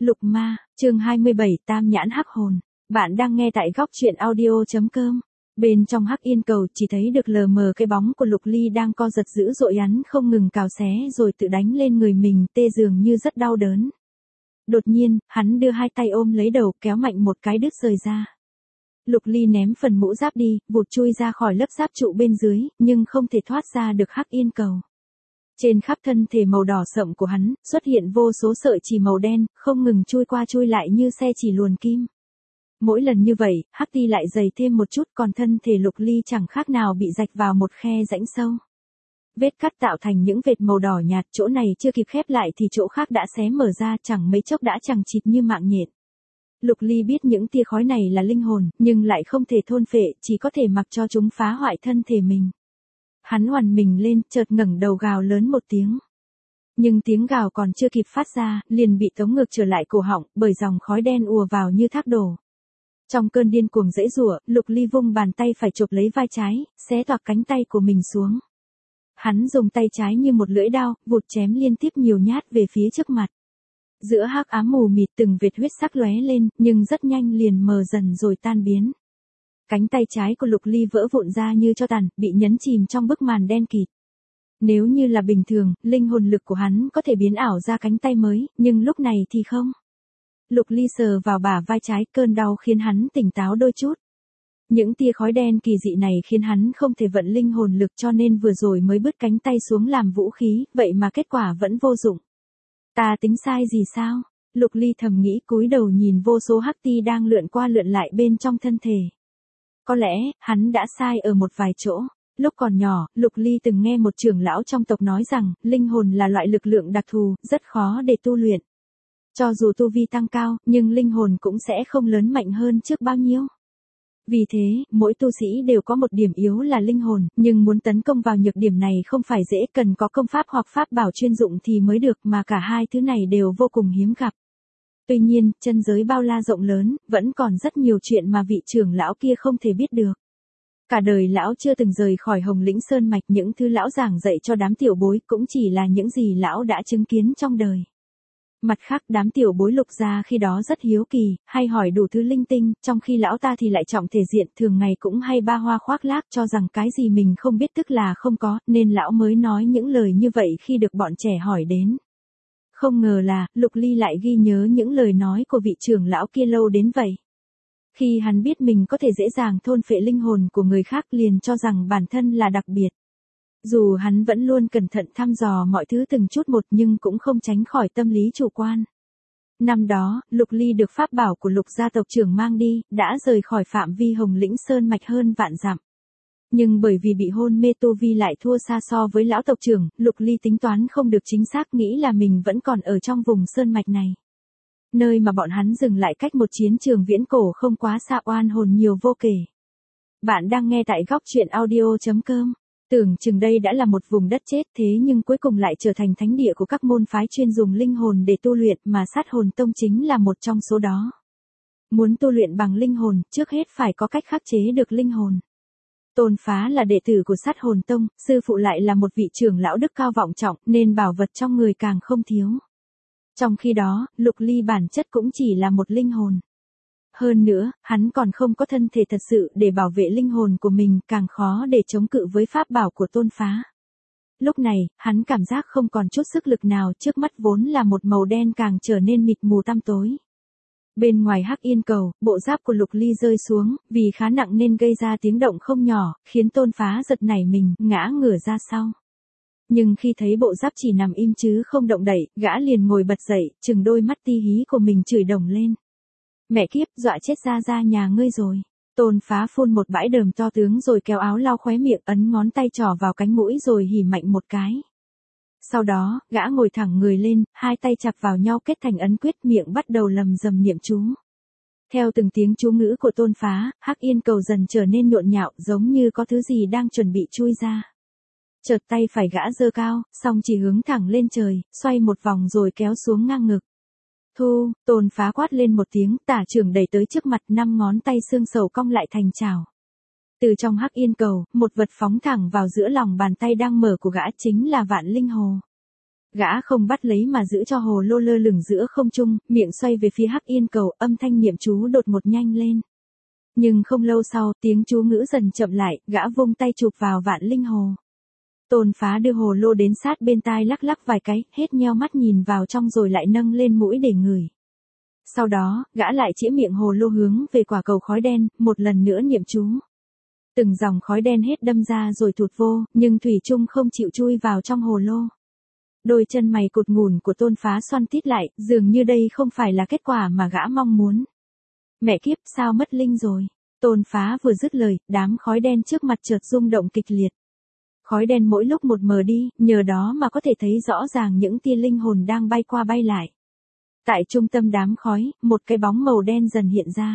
Lục ma, chương 27, tam nhãn hắc hồn. Bạn đang nghe tại góc truyện audio.com. Bên trong hắc yên cầu chỉ thấy được lờ mờ cái bóng của Lục Ly đang co giật dữ dội, hắn không ngừng cào xé rồi tự đánh lên người mình, tê dường như rất đau đớn. Đột nhiên, hắn đưa hai tay ôm lấy đầu, kéo mạnh một cái đứt rời ra. Lục Ly ném phần mũ giáp đi, vụt chui ra khỏi lớp giáp trụ bên dưới, nhưng không thể thoát ra được hắc yên cầu. Trên khắp thân thể màu đỏ sậm của hắn, xuất hiện vô số sợi chỉ màu đen, không ngừng chui qua chui lại như xe chỉ luồn kim. Mỗi lần như vậy, hắc ti lại dày thêm một chút, còn thân thể Lục Ly chẳng khác nào bị rạch vào một khe rãnh sâu. Vết cắt tạo thành những vệt màu đỏ nhạt, chỗ này chưa kịp khép lại thì chỗ khác đã xé mở ra, chẳng mấy chốc đã chằng chịt như mạng nhện. Lục Ly biết những tia khói này là linh hồn, nhưng lại không thể thôn phệ, chỉ có thể mặc cho chúng phá hoại thân thể mình. Hắn oằn mình lên, chợt ngẩng đầu gào lớn một tiếng. Nhưng tiếng gào còn chưa kịp phát ra, liền bị tống ngược trở lại cổ họng, bởi dòng khói đen ùa vào như thác đổ. Trong cơn điên cuồng giãy giụa, Lục Ly vung bàn tay phải chộp lấy vai trái, xé toạc cánh tay của mình xuống. Hắn dùng tay trái như một lưỡi dao, vụt chém liên tiếp nhiều nhát về phía trước mặt. Giữa hắc ám mù mịt từng vệt huyết sắc lóe lên, nhưng rất nhanh liền mờ dần rồi tan biến. Cánh tay trái của Lục Ly vỡ vụn ra như tro tàn, bị nhấn chìm trong bức màn đen kịt. Nếu như là bình thường, linh hồn lực của hắn có thể biến ảo ra cánh tay mới, nhưng lúc này thì không. Lục Ly sờ vào bả vai trái, cơn đau khiến hắn tỉnh táo đôi chút. Những tia khói đen kỳ dị này khiến hắn không thể vận linh hồn lực, cho nên vừa rồi mới bứt cánh tay xuống làm vũ khí, vậy mà kết quả vẫn vô dụng. Ta tính sai gì sao? Lục Ly thầm nghĩ, cúi đầu nhìn vô số hắc ti đang lượn qua lượn lại bên trong thân thể. Có lẽ, hắn đã sai ở một vài chỗ. Lúc còn nhỏ, Lục Ly từng nghe một trưởng lão trong tộc nói rằng, linh hồn là loại lực lượng đặc thù, rất khó để tu luyện. Cho dù tu vi tăng cao, nhưng linh hồn cũng sẽ không lớn mạnh hơn trước bao nhiêu. Vì thế, mỗi tu sĩ đều có một điểm yếu là linh hồn, nhưng muốn tấn công vào nhược điểm này không phải dễ, cần có công pháp hoặc pháp bảo chuyên dụng thì mới được, mà cả hai thứ này đều vô cùng hiếm gặp. Tuy nhiên, chân giới bao la rộng lớn, vẫn còn rất nhiều chuyện mà vị trưởng lão kia không thể biết được. Cả đời lão chưa từng rời khỏi Hồng Lĩnh Sơn Mạch, những thứ lão giảng dạy cho đám tiểu bối cũng chỉ là những gì lão đã chứng kiến trong đời. Mặt khác, đám tiểu bối Lục gia khi đó rất hiếu kỳ, hay hỏi đủ thứ linh tinh, trong khi lão ta thì lại trọng thể diện, thường ngày cũng hay ba hoa khoác lác, cho rằng cái gì mình không biết tức là không có, nên lão mới nói những lời như vậy khi được bọn trẻ hỏi đến. Không ngờ là, Lục Ly lại ghi nhớ những lời nói của vị trưởng lão kia lâu đến vậy. Khi hắn biết mình có thể dễ dàng thôn phệ linh hồn của người khác, liền cho rằng bản thân là đặc biệt. Dù hắn vẫn luôn cẩn thận thăm dò mọi thứ từng chút một, nhưng cũng không tránh khỏi tâm lý chủ quan. Năm đó, Lục Ly được pháp bảo của Lục gia tộc trưởng mang đi, đã rời khỏi phạm vi Hồng Lĩnh Sơn Mạch hơn vạn dặm. Nhưng bởi vì bị hôn mê tu vi lại thua xa so với lão tộc trưởng, Lục Ly tính toán không được chính xác, nghĩ là mình vẫn còn ở trong vùng sơn mạch này. Nơi mà bọn hắn dừng lại cách một chiến trường viễn cổ không quá xa, oan hồn nhiều vô kể. Bạn đang nghe tại góc truyện audio.com. Tưởng chừng đây đã là một vùng đất chết, thế nhưng cuối cùng lại trở thành thánh địa của các môn phái chuyên dùng linh hồn để tu luyện, mà Sát Hồn Tông chính là một trong số đó. Muốn tu luyện bằng linh hồn, trước hết phải có cách khắc chế được linh hồn. Tôn Phá là đệ tử của Sát Hồn Tông, sư phụ lại là một vị trưởng lão đức cao vọng trọng, nên bảo vật trong người càng không thiếu. Trong khi đó, Lục Ly bản chất cũng chỉ là một linh hồn. Hơn nữa, hắn còn không có thân thể thật sự để bảo vệ linh hồn của mình, càng khó để chống cự với pháp bảo của Tôn Phá. Lúc này, hắn cảm giác không còn chút sức lực nào, trước mắt vốn là một màu đen càng trở nên mịt mù tăm tối. Bên ngoài hắc yên cầu, bộ giáp của Lục Ly rơi xuống, vì khá nặng nên gây ra tiếng động không nhỏ, khiến Tôn Phá giật nảy mình, ngã ngửa ra sau. Nhưng khi thấy bộ giáp chỉ nằm im chứ không động đậy, gã liền ngồi bật dậy, trừng đôi mắt ti hí của mình chửi đồng lên. Mẹ kiếp, dọa chết ra nhà ngươi rồi. Tôn Phá phun một bãi đờm to tướng rồi kéo áo lau khóe miệng, ấn ngón tay trỏ vào cánh mũi rồi hỉ mạnh một cái. Sau đó, gã ngồi thẳng người lên, hai tay chặt vào nhau kết thành ấn quyết, miệng bắt đầu lầm rầm niệm chú. Theo từng tiếng chú ngữ của Tôn Phá, hắc yên cầu dần trở nên nhộn nhạo, giống như có thứ gì đang chuẩn bị chui ra. Chợt tay phải gã giơ cao, xong chỉ hướng thẳng lên trời, xoay một vòng rồi kéo xuống ngang ngực. Thu, Tôn Phá quát lên một tiếng, tả trưởng đẩy tới trước mặt, 5 ngón tay xương sầu cong lại thành chảo. Từ trong hắc yên cầu, một vật phóng thẳng vào giữa lòng bàn tay đang mở của gã, chính là Vạn Linh Hồ. Gã không bắt lấy mà giữ cho hồ lô lơ lửng giữa không trung, miệng xoay về phía Hắc Yên Cầu, âm thanh niệm chú đột ngột nhanh lên. Nhưng không lâu sau, tiếng chú ngữ dần chậm lại, gã vung tay chụp vào Vạn Linh Hồ. Tôn Phá đưa hồ lô đến sát bên tai lắc lắc vài cái, hết nheo mắt nhìn vào trong rồi lại nâng lên mũi để ngửi. Sau đó, gã lại chĩa miệng hồ lô hướng về quả cầu khói đen, một lần nữa niệm chú. Từng dòng khói đen hết đâm ra rồi thụt vô, nhưng thủy chung không chịu chui vào trong hồ lô. Đôi chân mày cụt ngủn của Tôn Phá xoăn tít lại, dường như đây không phải là kết quả mà gã mong muốn. Mẹ kiếp, sao mất linh rồi? Tôn Phá vừa dứt lời, đám khói đen trước mặt chợt rung động kịch liệt. Khói đen mỗi lúc một mờ đi, nhờ đó mà có thể thấy rõ ràng những tia linh hồn đang bay qua bay lại. Tại trung tâm đám khói, một cái bóng màu đen dần hiện ra.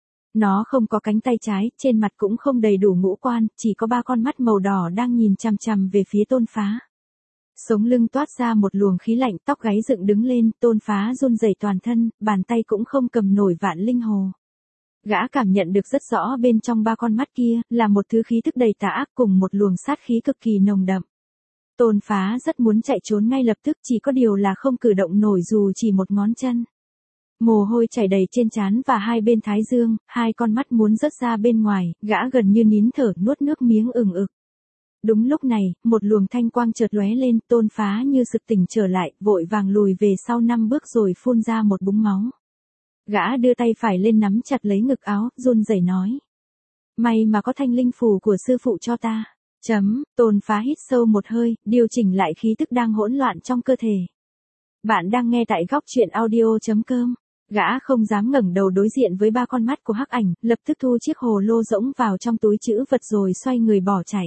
Nó không có cánh tay trái, trên mặt cũng không đầy đủ ngũ quan, chỉ có 3 con mắt màu đỏ đang nhìn chằm chằm về phía Tôn Phá. Sống lưng toát ra một luồng khí lạnh, tóc gáy dựng đứng lên, Tôn Phá run rẩy toàn thân, bàn tay cũng không cầm nổi Vạn Linh Hồ. Gã cảm nhận được rất rõ bên trong 3 con mắt kia, là một thứ khí tức đầy tà ác cùng một luồng sát khí cực kỳ nồng đậm. Tôn Phá rất muốn chạy trốn ngay lập tức, chỉ có điều là không cử động nổi dù chỉ một ngón chân. Mồ hôi chảy đầy trên trán và hai bên thái dương, 2 con mắt muốn rớt ra bên ngoài, gã gần như nín thở nuốt nước miếng ừng ực. Đúng lúc này, một luồng thanh quang chợt lóe lên, Tôn Phá như sực tỉnh trở lại, vội vàng lùi về sau 5 bước rồi phun ra một búng máu. Gã đưa tay phải lên nắm chặt lấy ngực áo, run rẩy nói. May mà có thanh linh phù của sư phụ cho ta. Tôn Phá hít sâu một hơi, điều chỉnh lại khí tức đang hỗn loạn trong cơ thể. Bạn đang nghe tại góc truyện audio.com. Gã không dám ngẩng đầu đối diện với 3 con mắt của Hắc Ảnh, lập tức thu chiếc hồ lô rỗng vào trong túi trữ vật rồi xoay người bỏ chạy.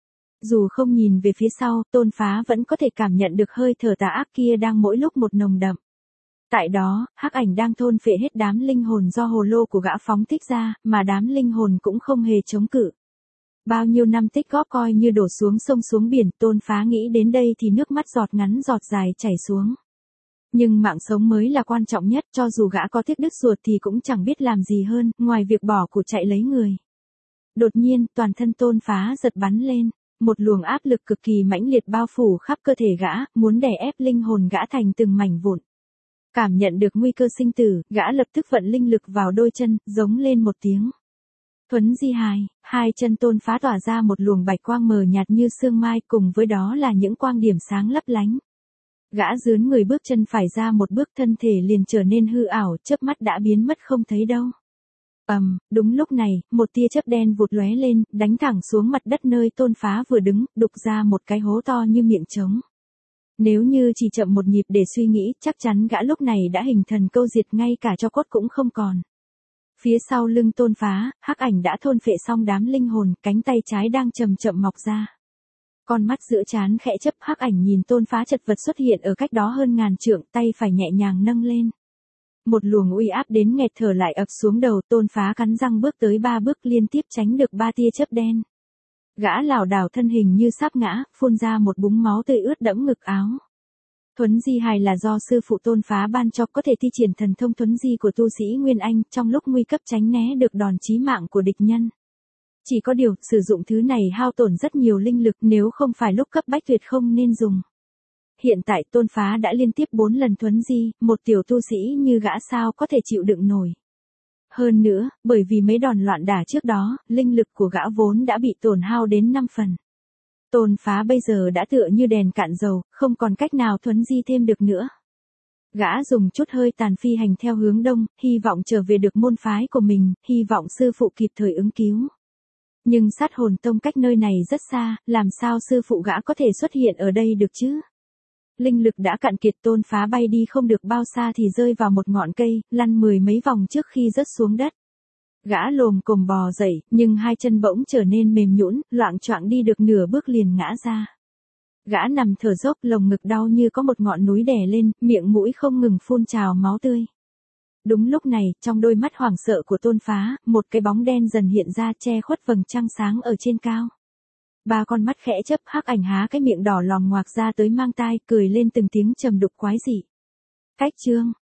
Dù không nhìn về phía sau, Tôn Phá vẫn có thể cảm nhận được hơi thở tà ác kia đang mỗi lúc một nồng đậm. Tại đó, Hắc Ảnh đang thôn phệ hết đám linh hồn do hồ lô của gã phóng thích ra, mà đám linh hồn cũng không hề chống cự. Bao nhiêu năm tích góp coi như đổ xuống sông xuống biển, Tôn Phá nghĩ đến đây thì nước mắt giọt ngắn giọt dài chảy xuống. Nhưng mạng sống mới là quan trọng nhất, cho dù gã có tiếc đứt ruột thì cũng chẳng biết làm gì hơn, ngoài việc bỏ cuộc chạy lấy người. Đột nhiên, toàn thân Tôn Phá giật bắn lên. Một luồng áp lực cực kỳ mãnh liệt bao phủ khắp cơ thể gã, muốn đè ép linh hồn gã thành từng mảnh vụn. Cảm nhận được nguy cơ sinh tử, gã lập tức vận linh lực vào đôi chân, giống lên một tiếng. Thuấn di hài, 2 chân Tôn Phá tỏa ra một luồng bạch quang mờ nhạt như sương mai, cùng với đó là những quang điểm sáng lấp lánh. Gã dướn người bước chân phải ra một bước, thân thể liền trở nên hư ảo, chớp mắt đã biến mất không thấy đâu. Đúng lúc này, một tia chớp đen vụt lóe lên, đánh thẳng xuống mặt đất nơi Tôn Phá vừa đứng, đục ra một cái hố to như miệng trống. Nếu như chỉ chậm một nhịp để suy nghĩ, chắc chắn gã lúc này đã hình thần câu diệt, ngay cả tro cốt cũng không còn. Phía sau lưng Tôn Phá, Hắc Ảnh đã thôn phệ xong đám linh hồn, cánh tay trái đang chậm chậm mọc ra. Con mắt giữa trán khẽ chớp, Hắc Ảnh nhìn Tôn Phá chật vật xuất hiện ở cách đó hơn ngàn trượng, tay phải nhẹ nhàng nâng lên. Một luồng uy áp đến nghẹt thở lại ập xuống đầu, Tôn Phá cắn răng bước tới 3 bước liên tiếp tránh được 3 tia chớp đen. Gã lảo đảo thân hình như sắp ngã, phun ra một búng máu tươi ướt đẫm ngực áo. Thuấn di hài là do sư phụ Tôn Phá ban cho, có thể thi triển thần thông thuấn di của tu sĩ Nguyên Anh, trong lúc nguy cấp tránh né được đòn chí mạng của địch nhân. Chỉ có điều, sử dụng thứ này hao tổn rất nhiều linh lực, nếu không phải lúc cấp bách tuyệt không nên dùng. Hiện tại Tôn Phá đã liên tiếp 4 lần thuấn di, một tiểu tu sĩ như gã sao có thể chịu đựng nổi. Hơn nữa, bởi vì mấy đòn loạn đả trước đó, linh lực của gã vốn đã bị tổn hao đến 5 phần. Tôn Phá bây giờ đã tựa như đèn cạn dầu, không còn cách nào thuấn di thêm được nữa. Gã dùng chút hơi tàn phi hành theo hướng đông, hy vọng trở về được môn phái của mình, hy vọng sư phụ kịp thời ứng cứu. Nhưng sát hồn tông cách nơi này rất xa, làm sao sư phụ gã có thể xuất hiện ở đây được chứ? Linh lực đã cạn kiệt, Tôn Phá bay đi không được bao xa thì rơi vào một ngọn cây, lăn 10 mấy vòng trước khi rớt xuống đất. Gã lồm cồm bò dậy, nhưng 2 chân bỗng trở nên mềm nhũn, loạng choạng đi được nửa bước liền ngã ra. Gã nằm thở dốc, lồng ngực đau như có một ngọn núi đè lên, miệng mũi không ngừng phun trào máu tươi. Đúng lúc này, trong đôi mắt hoảng sợ của Tôn Phá, một cái bóng đen dần hiện ra che khuất vầng trăng sáng ở trên cao. 3 con mắt khẽ chớp, Hắc Ảnh há cái miệng đỏ lòm ngoạc ra tới mang tai, cười lên từng tiếng trầm đục quái dị. Cách chương